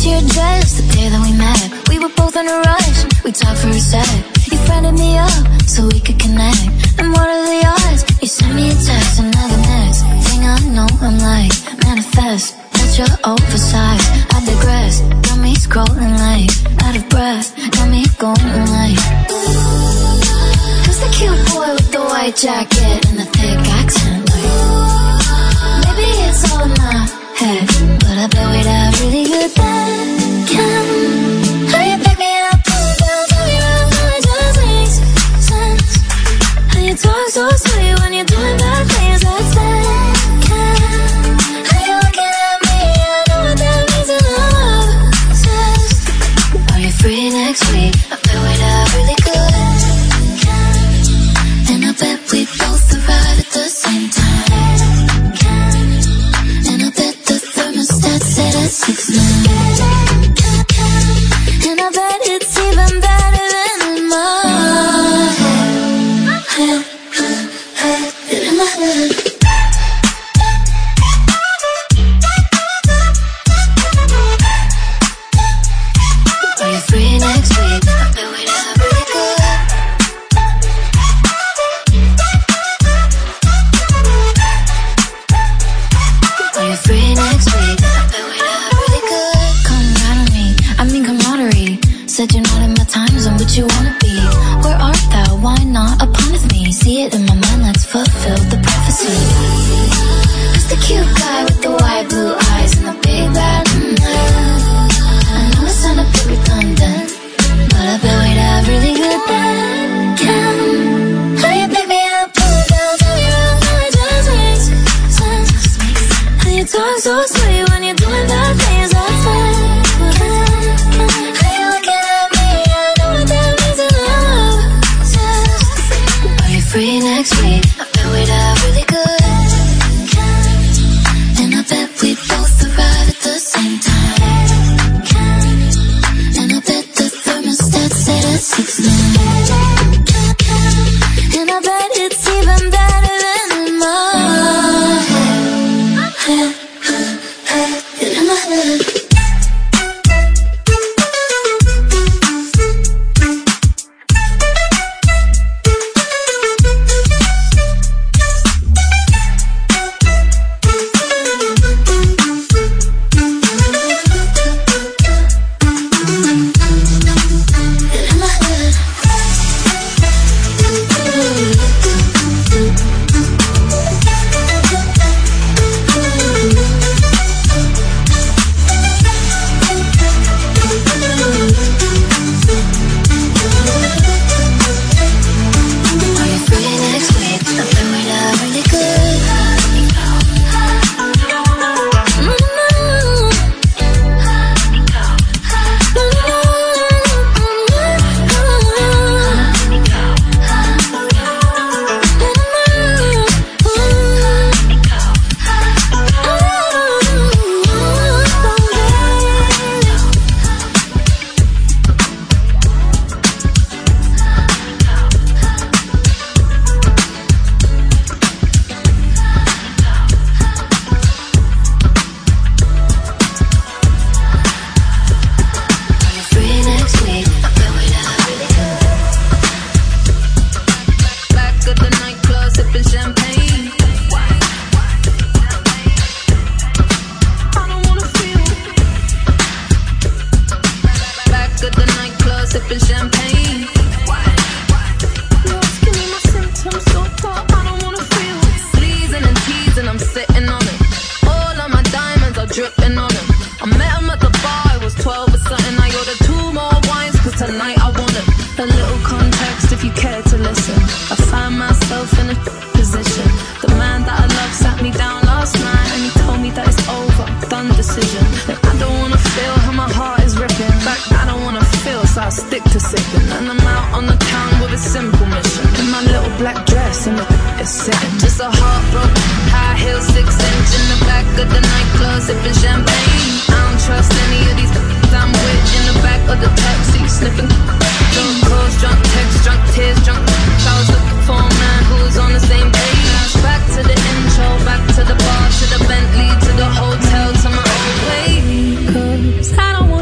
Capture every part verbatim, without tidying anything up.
your dress the day that we met. We were both in a rush, we talked for a sec. You friended me up so we could connect. And what are the odds? You sent me a text and now the next thing I know I'm like, manifest. That you're oversized, I digress. Got me scrolling like, out of breath. Got me going like, who's the cute boy with the white jacket and the thick accent? Like, maybe it's all in my head, but I bet we'd have really good bacon. How you pick me up, pull me down, tell me around, how it just makes sense. How you talk so sweet when you're doing bad things, that's bacon. How you looking at me, I know what that means and I'm obsessed. Are you free next week? I bet we'd have really good bacon. And I bet we both arrive at the same time. And I bet the thermostat set at six nine. And I bet it's even better than in my head. Than in my head. Are you free next week? I bet we'd have really good. Are you free next week? I bet we'd have really good. Come right on me, I mean camaraderie. Said you're not in my time zone, but you wanna be. Where art thou? Why not upon with me? See it in my mind, let's fulfill the prophecy. Who's the cute guy with the white blue eyes and the big bad mm, I know it sound a bit redundant, but I bet we'd have really good bacon. How you pick me up, pull me down, tell me around, how it just makes sense. How you talk so sweet when you're doing bad things, that's bacon. How you looking at me, I know what that means and I'm obsessed. Are you free next week? I bet we'd have really good bacon. And I bet we both arrive at the same time. And I bet the thermostat set at six nine. And I bet it's even better than in my head. Than in my head. Sipping champagne. I don't trust any of these I'm with in the back of the taxi, sniffing. Drunk calls, drunk texts, drunk tears, drunk. I was looking for a man who was on the same page. Back to the intro, back to the bar, to the Bentley, to the hotel, to my own way. 'Cause I don't want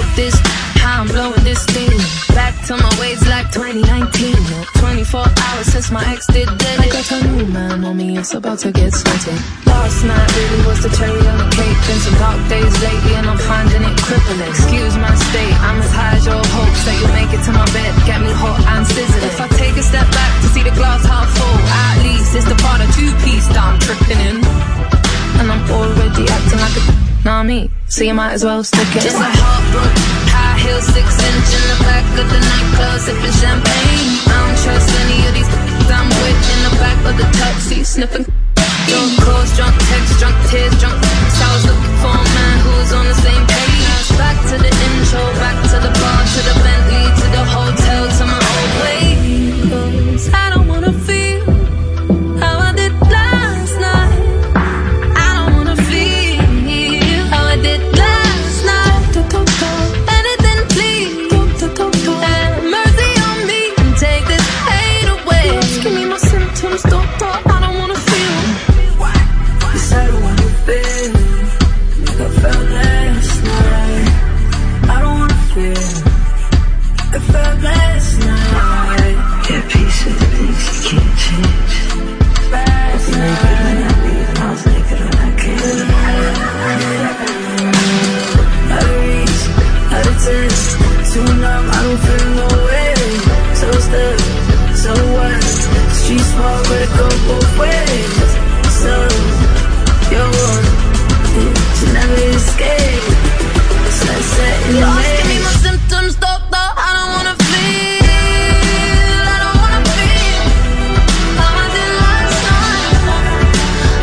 this, how I'm blowing this thing. Back to my ways like twenty nineteen. twenty-four hours since my ex did dead. I got a new man on me, it's about to get sweaty. Last night really was the cherry on the cake. Been some dark days lately and I'm finding it crippling. Excuse my state, I'm as high as your hopes that you'll make it to my bed. Get me hot and sizzling. If I take a step back to see the glass half full, at least it's the part of two-piece that I'm tripping in. And I'm already acting like a nah me, so you might as well stick it. Just a heartbroken, high heel, six inch in the back of the nightclub, sipping champagne. I don't trust any of these I'm with in the back of the taxi, sniffing. Drunk calls, drunk texts, drunk tears, drunk. So I was looking for a man who was on the same page. Back to the intro, back to the bar, to the Bentley, to the hotel, to my old way. 'Cause I don't wanna feel how I did last night. I don't wanna feel how I did last night. Anything please, have mercy on me and take this pain away. Just give me my symptoms, doctor, I don't wanna feel. Yes, I don't wanna feel like I felt last night. I don't wanna feel like I felt last night. Yeah, peace with the things you can't change. Last night, when I leave, I was naked when I came. Out of reach, out of touch, too numb, I don't feel no way. So stuck, so what? Street smart, but it go both ways. So, yo, you never escape. It's like setting the Lost, give me my symptoms, doctor, I don't wanna feel. I don't wanna feel how I did last night.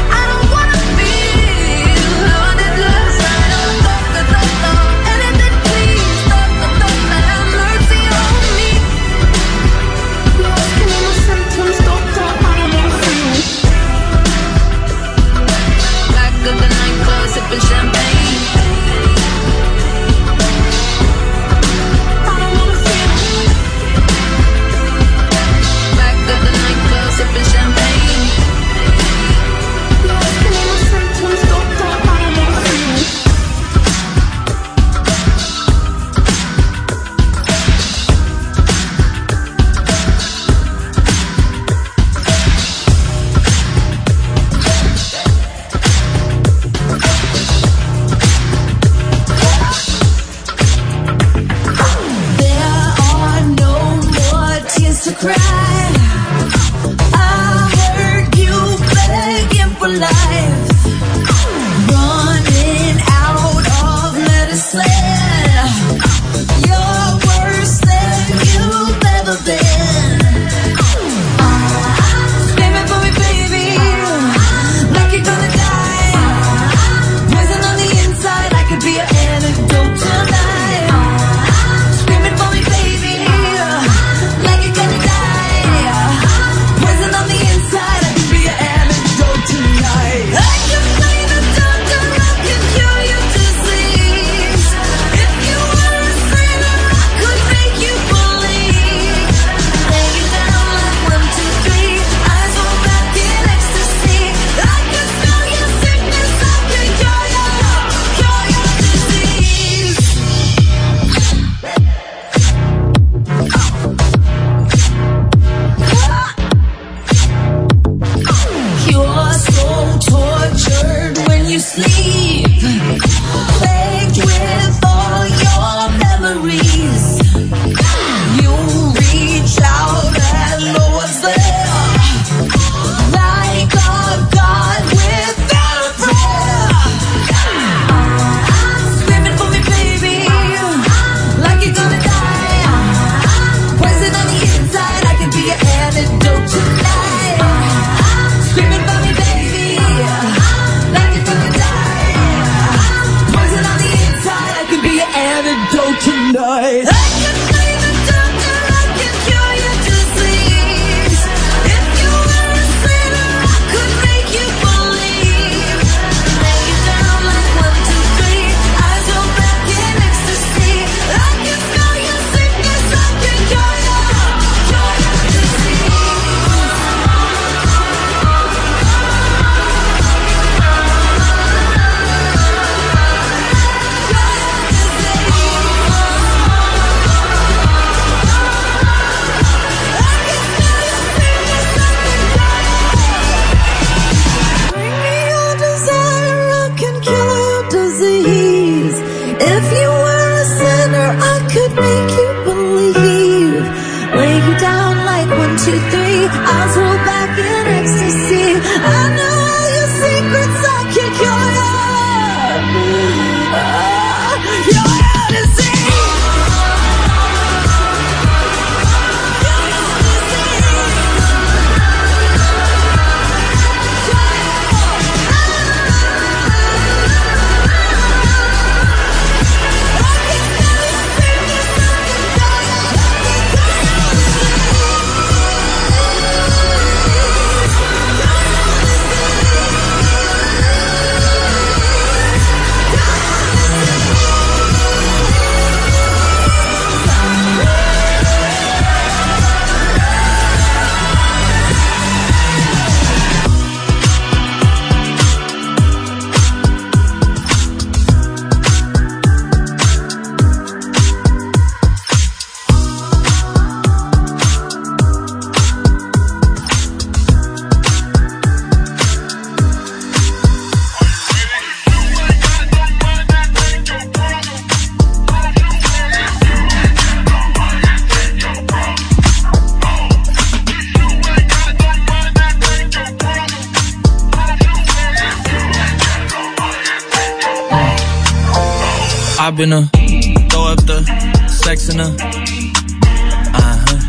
I've been a throw up the sex in a uh-huh.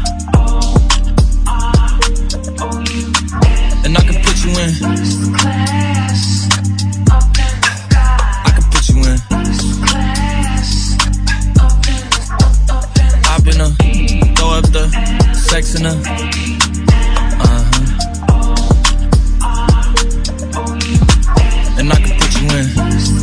And I can put you in. I can put you in. I've been a throw up the sex in a uh-huh. And I can put you in.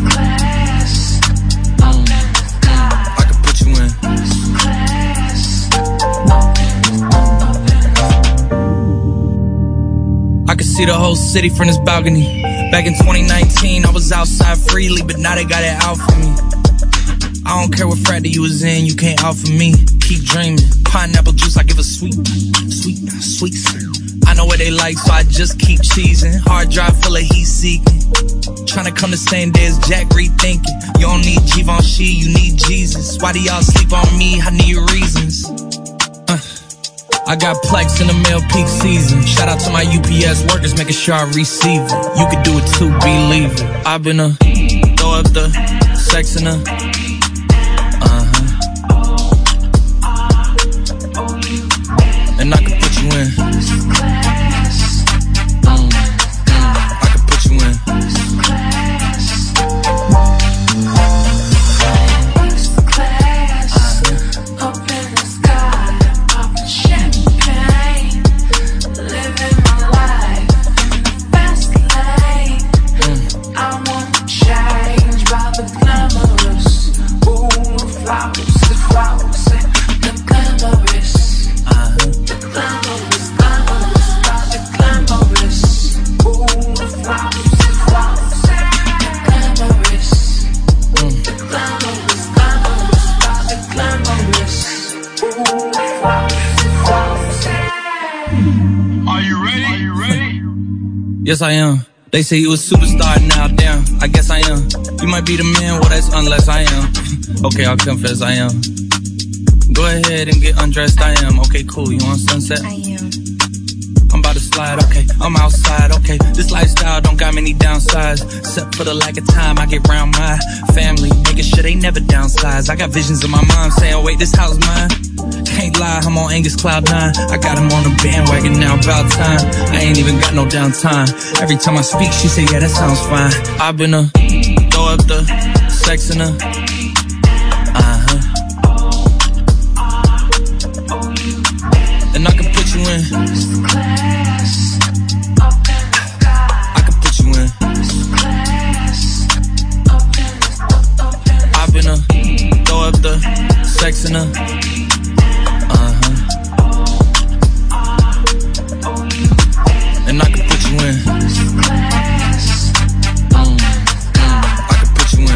I can see the whole city from this balcony. Back in twenty nineteen, I was outside freely, but now they got it out for me. I don't care what frat you was in, you can't out for me. Keep dreaming, pineapple juice, I give a sweet, sweet, sweet. I know what they like, so I just keep cheesing. Hard drive full of heat seeking. Tryna come the same day as Jack, rethinking. You don't need Givenchy, you need Jesus. Why do y'all sleep on me? I need reasons. Uh. I got Plex in the mail peak season. Shout out to my U P S workers, making sure I receive it. You could do it too, believe it. I've been a throw up the sex in a uh-huh. And I can put you in. Mm. I can put you in. Yes, I am. They say you a superstar now, damn, I guess I am. You might be the man, well, that's unless I am. Okay, I'll confess I am. Go ahead and get undressed, I am. Okay, cool, you want sunset? I am. I'm about to slide, okay, I'm outside, okay. This lifestyle don't got many downsides, except for the lack of time I get around my family, making sure they never downsize. I got visions in my mind saying, wait, this house mine. Can't lie, I'm on Angus Cloud nine. I got him on the bandwagon now, about time. I ain't even got no downtime. Every time I speak, she say, yeah, that sounds fine. I've been a throw up the sex in a uh-huh. And I can put you in. I can put you in. I've been a throw up the sex in a and I can put you in. Mm, mm, I can put you in.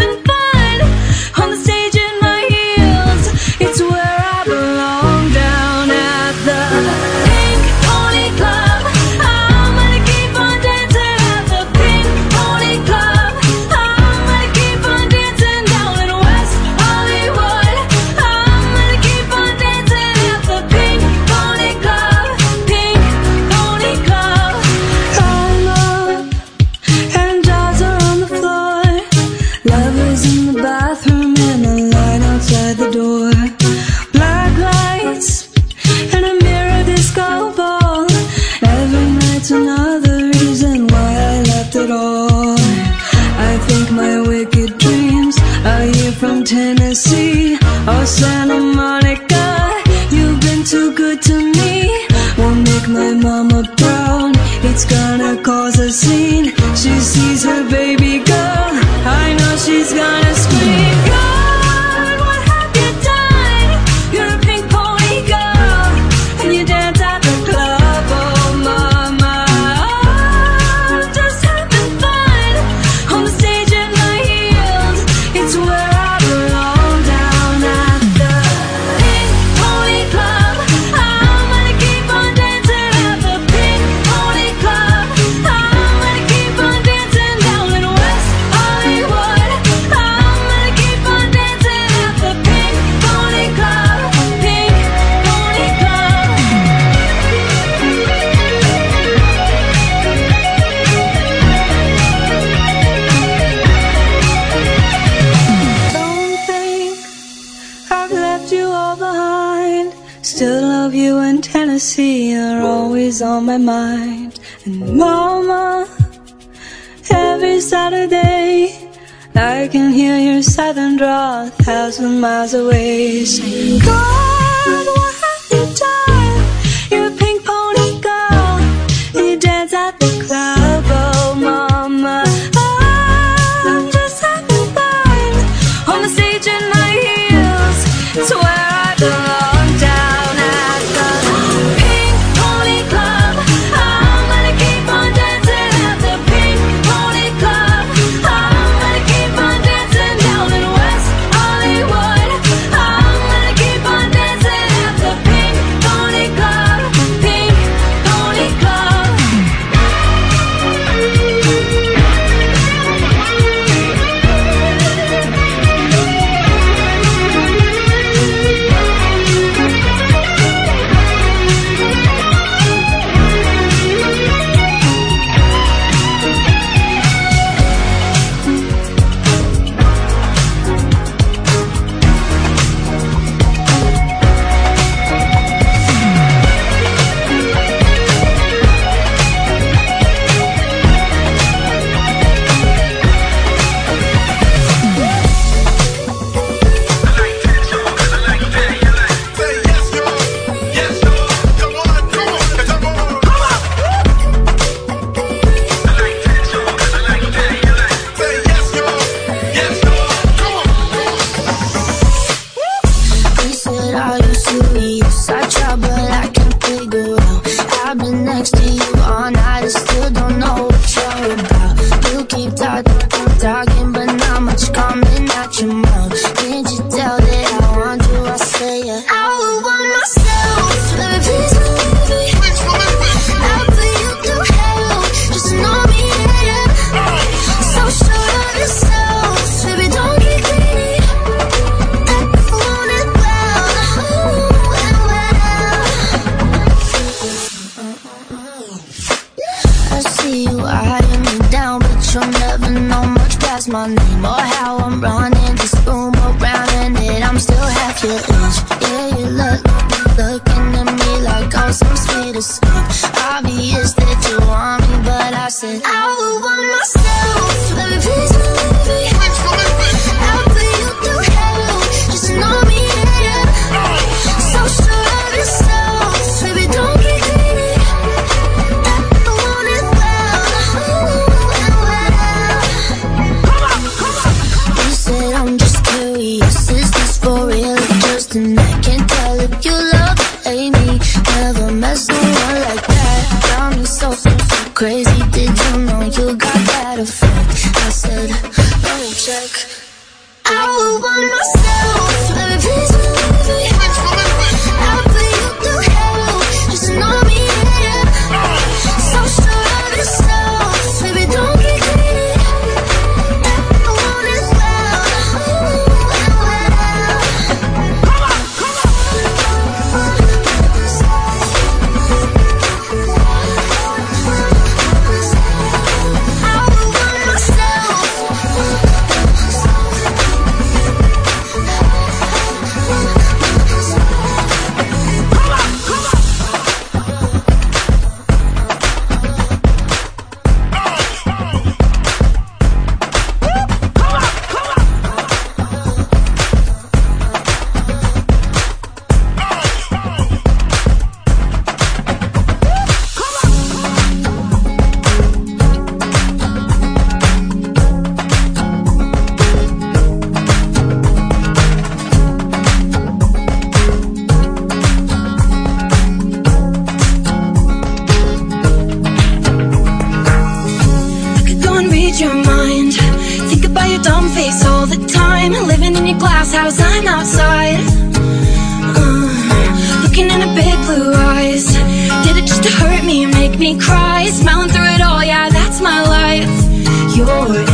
It's where I belong down. left you all behind. Still love you in Tennessee, you're always on my mind. And mama, every Saturday I can hear your southern drawl a thousand miles away. Saying, God, what have you done? You're a pink pony girl, you dance at the club. Oh mama, I'm just having fun on the stage in my heels. It's where I belong, down at the Pink Pony Club. I'm gonna keep on dancing at the Pink Pony Club. I'm gonna keep on dancing down in West Hollywood. I'm gonna keep on dancing at the Pink Pony Club. Pink Pony Club. They said, are you serious? I try, but I can't figure out. I've been next to you all night, I still don't know what you're about. You keep talking, talking, but not much coming out your mouth. Can't you tell that I want you? I say it. I would want myself, baby, please believe me. I'll put you through hell, just to know me, yeah. So sure of yourself, baby, don't get greedy. I want it well, ooh, and well. I see you eyeing me down, but you'll never know much past my name or how I'm running this room around, and that I'm still half your age. Yeah, you look, looking at me like I'm some sweet escape. Obvious that you want me, but I said I would want myself, baby, please believe me. I'll put you through hell, just to know me, yeah. So sure of yourself, baby, don't get greedy. I want it well, ooh, and well. You said I'm just curious, is this for real or just a night? Can't tell if you love or hate me. Never met someone like that. Got me so, so, so crazy. Did you know you got that effect? I said, let me check. I would want myself, baby, please believe me. I'll put you through hell, just to know me, yeah. So sure of yourself, baby, don't get greedy. I want it well, ooh, and well. I would want myself. Your mind, think about your dumb face all the time. Living in your glass house, I'm outside, uh, looking in her big blue eyes. Did it just to hurt me, make me cry? Smiling through it all, yeah, that's my life. You're